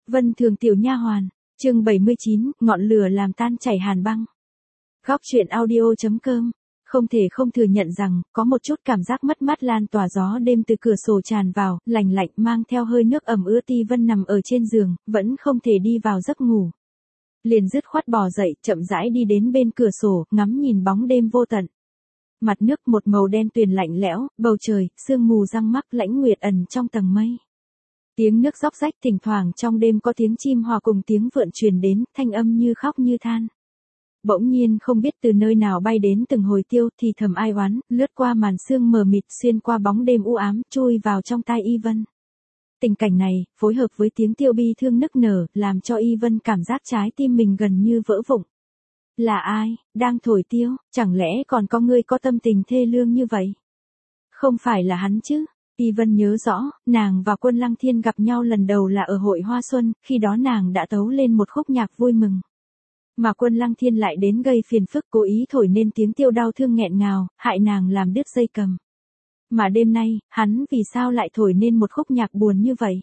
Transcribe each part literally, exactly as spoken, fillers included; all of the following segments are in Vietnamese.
Vân Thường tiểu nha hoàn, chương bảy mươi chín, ngọn lửa làm tan chảy hàn băng. Góc truyện audio.com. Không thể không thừa nhận rằng, có một chút cảm giác mất mát lan tỏa gió đêm từ cửa sổ tràn vào, lành lạnh mang theo hơi nước ẩm ướt. Ti Vân nằm ở trên giường, vẫn không thể đi vào giấc ngủ. Liền dứt khoát bò dậy, chậm rãi đi đến bên cửa sổ, ngắm nhìn bóng đêm vô tận. Mặt nước một màu đen tuyền lạnh lẽo, bầu trời, sương mù răng mắc lãnh nguyệt ẩn trong tầng mây. Tiếng nước róc rách thỉnh thoảng trong đêm có tiếng chim hòa cùng tiếng vượn truyền đến, thanh âm như khóc như than. Bỗng nhiên không biết từ nơi nào bay đến từng hồi tiêu thì thầm ai oán, lướt qua màn sương mờ mịt xuyên qua bóng đêm u ám, chui vào trong tai Y Vân. Tình cảnh này, phối hợp với tiếng tiêu bi thương nức nở, làm cho Y Vân cảm giác trái tim mình gần như vỡ vụn. Là ai, đang thổi tiêu, chẳng lẽ còn có người có tâm tình thê lương như vậy? Không phải là hắn chứ? Y Vân nhớ rõ, nàng và Quân Lăng Thiên gặp nhau lần đầu là ở hội Hoa Xuân, khi đó nàng đã tấu lên một khúc nhạc vui mừng. Mà Quân Lăng Thiên lại đến gây phiền phức, cố ý thổi nên tiếng tiêu đau thương nghẹn ngào, hại nàng làm đứt dây cầm. Mà đêm nay, hắn vì sao lại thổi nên một khúc nhạc buồn như vậy?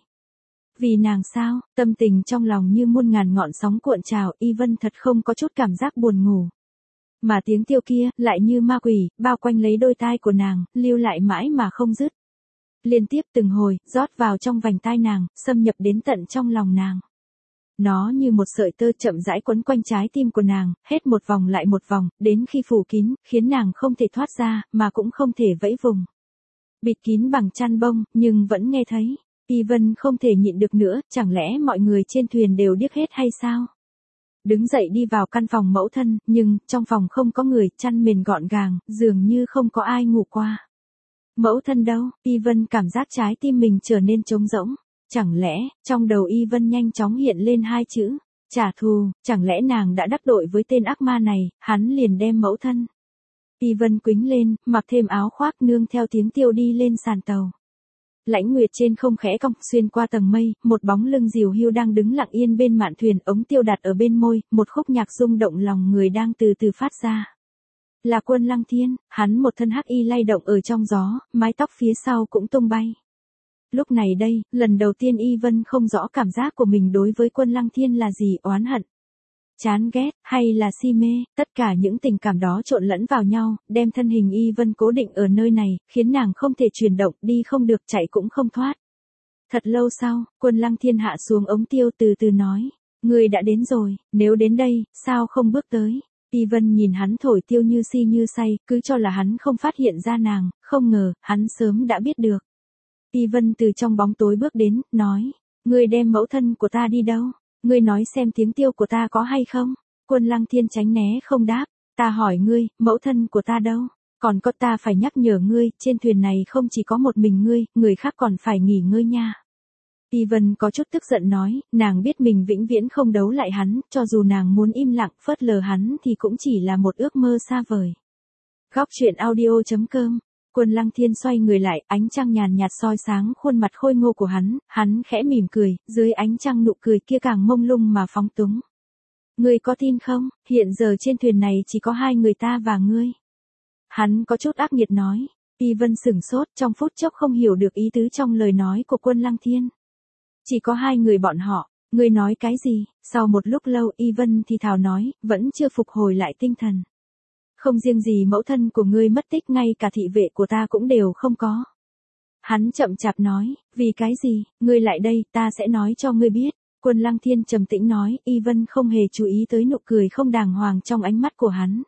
Vì nàng sao? Tâm tình trong lòng như muôn ngàn ngọn sóng cuộn trào, Y Vân thật không có chút cảm giác buồn ngủ. Mà tiếng tiêu kia, lại như ma quỷ, bao quanh lấy đôi tai của nàng, lưu lại mãi mà không dứt. Liên tiếp từng hồi, rót vào trong vành tai nàng, xâm nhập đến tận trong lòng nàng. Nó như một sợi tơ chậm rãi quấn quanh trái tim của nàng, hết một vòng lại một vòng, đến khi phủ kín, khiến nàng không thể thoát ra, mà cũng không thể vẫy vùng. Bịt kín bằng chăn bông, nhưng vẫn nghe thấy. Y Vân không thể nhịn được nữa, chẳng lẽ mọi người trên thuyền đều điếc hết hay sao? Đứng dậy đi vào căn phòng mẫu thân, nhưng, trong phòng không có người, chăn mền gọn gàng, dường như không có ai ngủ qua. Mẫu thân đâu? Y Vân cảm giác trái tim mình trở nên trống rỗng. Chẳng lẽ, trong đầu Y Vân nhanh chóng hiện lên hai chữ, trả thù, chẳng lẽ nàng đã đắc tội với tên ác ma này, hắn liền đem mẫu thân. Y Vân quĩnh lên, mặc thêm áo khoác nương theo tiếng tiêu đi lên sàn tàu. Lãnh nguyệt trên không khẽ cong xuyên qua tầng mây, một bóng lưng dìu hiu đang đứng lặng yên bên mạn thuyền, ống tiêu đặt ở bên môi, một khúc nhạc rung động lòng người đang từ từ phát ra. Là Quân Lăng Thiên, hắn một thân hắc y lay động ở trong gió, mái tóc phía sau cũng tung bay. Lúc này đây, lần đầu tiên Y Vân không rõ cảm giác của mình đối với Quân Lăng Thiên là gì, oán hận, chán ghét, hay là si mê, tất cả những tình cảm đó trộn lẫn vào nhau, đem thân hình Y Vân cố định ở nơi này, khiến nàng không thể chuyển động, đi không được, chạy cũng không thoát. Thật lâu sau, Quân Lăng Thiên hạ xuống ống tiêu từ từ nói, người đã đến rồi, nếu đến đây, sao không bước tới? Y Vân nhìn hắn thổi tiêu như si như say, cứ cho là hắn không phát hiện ra nàng, không ngờ, hắn sớm đã biết được. Y Vân từ trong bóng tối bước đến, nói, ngươi đem mẫu thân của ta đi đâu? Ngươi nói xem tiếng tiêu của ta có hay không? Quân Lăng Thiên tránh né không đáp, ta hỏi ngươi, mẫu thân của ta đâu? Còn có ta phải nhắc nhở ngươi, trên thuyền này không chỉ có một mình ngươi, người khác còn phải nghỉ ngơi nha. Y Vân có chút tức giận nói, nàng biết mình vĩnh viễn không đấu lại hắn, cho dù nàng muốn im lặng phớt lờ hắn thì cũng chỉ là một ước mơ xa vời. Góc truyện audio.com. Quân Lăng Thiên xoay người lại, ánh trăng nhàn nhạt soi sáng khuôn mặt khôi ngô của hắn, hắn khẽ mỉm cười, dưới ánh trăng nụ cười kia càng mông lung mà phóng túng. Ngươi có tin không, hiện giờ trên thuyền này chỉ có hai người ta và ngươi. Hắn có chút ác nghiệt nói. Y Vân sửng sốt, trong phút chốc không hiểu được ý tứ trong lời nói của Quân Lăng Thiên. Chỉ có hai người bọn họ, ngươi nói cái gì? Sau một lúc lâu Y Vân thì thào nói, vẫn chưa phục hồi lại tinh thần. Không riêng gì mẫu thân của ngươi mất tích, ngay cả thị vệ của ta cũng đều không có. Hắn chậm chạp nói, vì cái gì, ngươi lại đây, ta sẽ nói cho ngươi biết. Quân Lăng Thiên trầm tĩnh nói, Y Vân không hề chú ý tới nụ cười không đàng hoàng trong ánh mắt của hắn.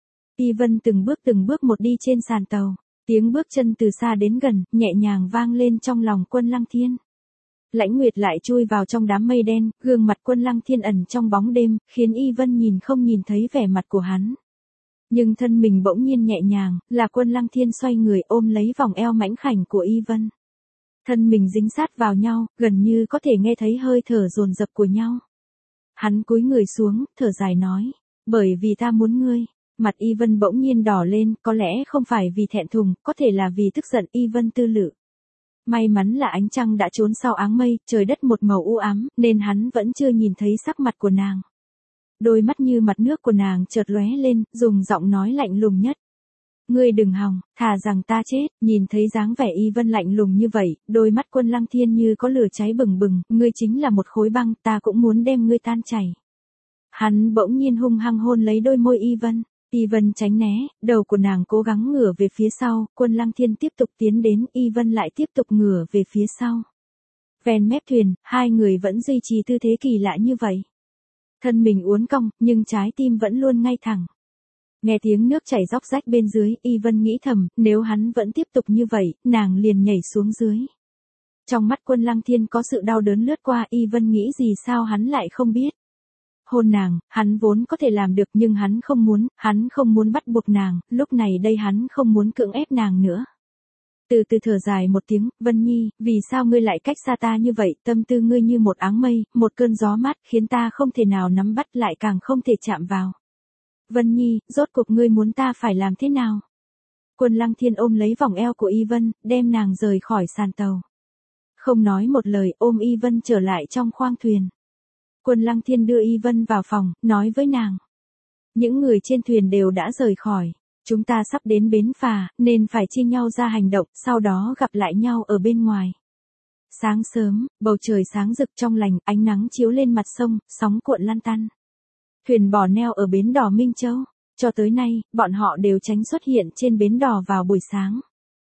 Y Vân từng bước từng bước một đi trên sàn tàu, tiếng bước chân từ xa đến gần, nhẹ nhàng vang lên trong lòng Quân Lăng Thiên. Lãnh Nguyệt lại chui vào trong đám mây đen, gương mặt Quân Lăng Thiên ẩn trong bóng đêm, khiến Y Vân nhìn không nhìn thấy vẻ mặt của hắn. Nhưng thân mình bỗng nhiên nhẹ nhàng, là Quân Lăng Thiên xoay người ôm lấy vòng eo mảnh khảnh của Y Vân. Thân mình dính sát vào nhau, gần như có thể nghe thấy hơi thở dồn dập của nhau. Hắn cúi người xuống, thở dài nói, bởi vì ta muốn ngươi. Mặt Y Vân bỗng nhiên đỏ lên, có lẽ không phải vì thẹn thùng, có thể là vì tức giận. Y Vân tư lự. May mắn là ánh trăng đã trốn sau áng mây, trời đất một màu u ám, nên hắn vẫn chưa nhìn thấy sắc mặt của nàng. Đôi mắt như mặt nước của nàng chợt lóe lên, dùng giọng nói lạnh lùng nhất. Ngươi đừng hòng, thà rằng ta chết. Nhìn thấy dáng vẻ Y Vân lạnh lùng như vậy, đôi mắt Quân Lăng Thiên như có lửa cháy bừng bừng, ngươi chính là một khối băng, ta cũng muốn đem ngươi tan chảy. Hắn bỗng nhiên hung hăng hôn lấy đôi môi Y Vân. Y Vân tránh né, đầu của nàng cố gắng ngửa về phía sau, Quân Lăng Thiên tiếp tục tiến đến, Y Vân lại tiếp tục ngửa về phía sau. Ven mép thuyền, hai người vẫn duy trì tư thế kỳ lạ như vậy. Thân mình uốn cong, nhưng trái tim vẫn luôn ngay thẳng. Nghe tiếng nước chảy róc rách bên dưới, Y Vân nghĩ thầm, nếu hắn vẫn tiếp tục như vậy, nàng liền nhảy xuống dưới. Trong mắt Quân Lăng Thiên có sự đau đớn lướt qua, Y Vân nghĩ gì sao hắn lại không biết. Hôn nàng, hắn vốn có thể làm được nhưng hắn không muốn, hắn không muốn bắt buộc nàng, lúc này đây hắn không muốn cưỡng ép nàng nữa. Từ từ thở dài một tiếng, Vân Nhi, vì sao ngươi lại cách xa ta như vậy, tâm tư ngươi như một áng mây, một cơn gió mát khiến ta không thể nào nắm bắt lại càng không thể chạm vào. Vân Nhi, rốt cuộc ngươi muốn ta phải làm thế nào? Quân Lăng Thiên ôm lấy vòng eo của Y Vân, đem nàng rời khỏi sàn tàu. Không nói một lời, ôm Y Vân trở lại trong khoang thuyền. Quân Lăng Thiên đưa Y Vân vào phòng, nói với nàng. Những người trên thuyền đều đã rời khỏi. Chúng ta sắp đến bến phà, nên phải chia nhau ra hành động, sau đó gặp lại nhau ở bên ngoài. Sáng sớm, bầu trời sáng rực trong lành, ánh nắng chiếu lên mặt sông, sóng cuộn lăn tăn. Thuyền bò neo ở bến đò Minh Châu. Cho tới nay, bọn họ đều tránh xuất hiện trên bến đò vào buổi sáng.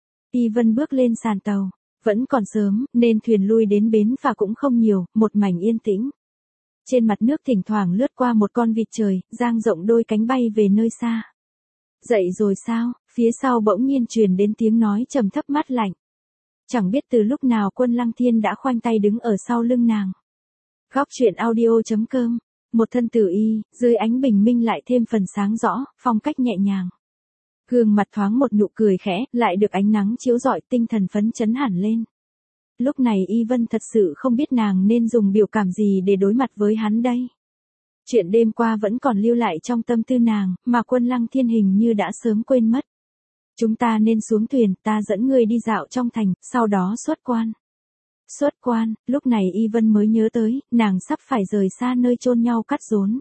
Y Vân bước lên sàn tàu. Vẫn còn sớm, nên thuyền lui đến bến phà cũng không nhiều, một mảnh yên tĩnh. Trên mặt nước thỉnh thoảng lướt qua một con vịt trời, dang rộng đôi cánh bay về nơi xa. Dậy rồi sao? Phía sau bỗng nhiên truyền đến tiếng nói trầm thấp mát lạnh. Chẳng biết từ lúc nào Quân Lăng Thiên đã khoanh tay đứng ở sau lưng nàng. Góc truyện audio chấm com. Một thân tử y, dưới ánh bình minh lại thêm phần sáng rõ, phong cách nhẹ nhàng. Gương mặt thoáng một nụ cười khẽ, lại được ánh nắng chiếu rọi, tinh thần phấn chấn hẳn lên. Lúc này Y Vân thật sự không biết nàng nên dùng biểu cảm gì để đối mặt với hắn đây. Chuyện đêm qua vẫn còn lưu lại trong tâm tư nàng, mà Quân Lăng Thiên hình như đã sớm quên mất. Chúng ta nên xuống thuyền, ta dẫn ngươi đi dạo trong thành, sau đó xuất quan. Xuất quan, lúc này Y Vân mới nhớ tới, nàng sắp phải rời xa nơi chôn nhau cắt rốn.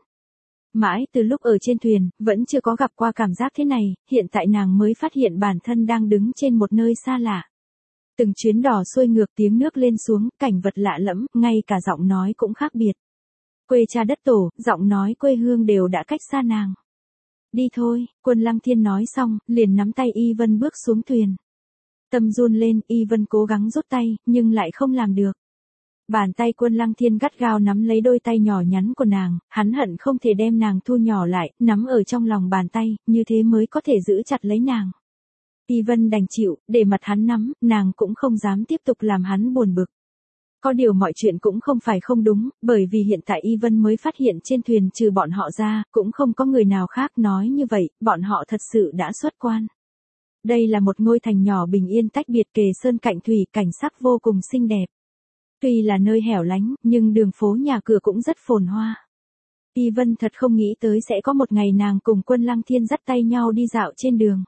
Mãi từ lúc ở trên thuyền, vẫn chưa có gặp qua cảm giác thế này, hiện tại nàng mới phát hiện bản thân đang đứng trên một nơi xa lạ. Từng chuyến đò xuôi ngược, tiếng nước lên xuống, cảnh vật lạ lẫm, ngay cả giọng nói cũng khác biệt. Quê cha đất tổ, giọng nói quê hương đều đã cách xa nàng. Đi thôi, Quân Lăng Thiên nói xong, liền nắm tay Y Vân bước xuống thuyền. Tâm run lên, Y Vân cố gắng rút tay, nhưng lại không làm được. Bàn tay Quân Lăng Thiên gắt gao nắm lấy đôi tay nhỏ nhắn của nàng, hắn hận không thể đem nàng thu nhỏ lại, nắm ở trong lòng bàn tay, như thế mới có thể giữ chặt lấy nàng. Y Vân đành chịu, để mặt hắn nắm, nàng cũng không dám tiếp tục làm hắn buồn bực. Có điều mọi chuyện cũng không phải không đúng, bởi vì hiện tại Y Vân mới phát hiện trên thuyền trừ bọn họ ra, cũng không có người nào khác nói như vậy, bọn họ thật sự đã xuất quan. Đây là một ngôi thành nhỏ bình yên tách biệt kề sơn cạnh thủy, cảnh sắc vô cùng xinh đẹp. Tuy là nơi hẻo lánh, nhưng đường phố nhà cửa cũng rất phồn hoa. Y Vân thật không nghĩ tới sẽ có một ngày nàng cùng Quân Lăng Thiên dắt tay nhau đi dạo trên đường.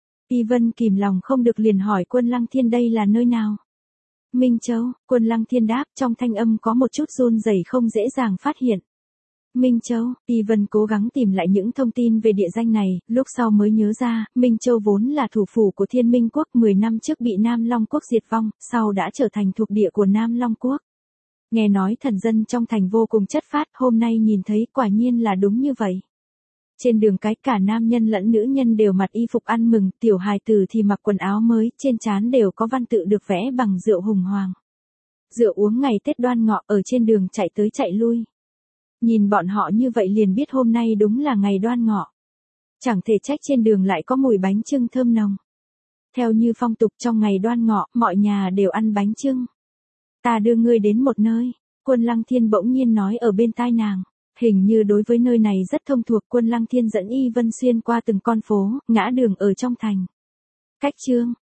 Y Vân kìm lòng không được liền hỏi Quân Lăng Thiên đây là nơi nào. Minh Châu, Quân Lăng Thiên đáp, trong thanh âm có một chút run rẩy không dễ dàng phát hiện. Minh Châu, Y Vân cố gắng tìm lại những thông tin về địa danh này, lúc sau mới nhớ ra, Minh Châu vốn là thủ phủ của Thiên Minh Quốc, mười năm trước bị Nam Long Quốc diệt vong, sau đã trở thành thuộc địa của Nam Long Quốc. Nghe nói thần dân trong thành vô cùng chất phác, hôm nay nhìn thấy quả nhiên là đúng như vậy. Trên đường cái cả nam nhân lẫn nữ nhân đều mặc y phục ăn mừng, tiểu hài tử thì mặc quần áo mới, trên trán đều có văn tự được vẽ bằng rượu hùng hoàng. Rượu uống ngày Tết Đoan Ngọ, ở trên đường chạy tới chạy lui. Nhìn bọn họ như vậy liền biết hôm nay đúng là ngày Đoan Ngọ. Chẳng thể trách trên đường lại có mùi bánh chưng thơm nồng. Theo như phong tục trong ngày Đoan Ngọ, mọi nhà đều ăn bánh chưng. Ta đưa ngươi đến một nơi, Quân Lăng Thiên bỗng nhiên nói ở bên tai nàng. Hình như đối với nơi này rất thông thuộc, Quân Lăng Thiên dẫn Y Vân xuyên qua từng con phố, ngã đường ở trong thành. Cách chương,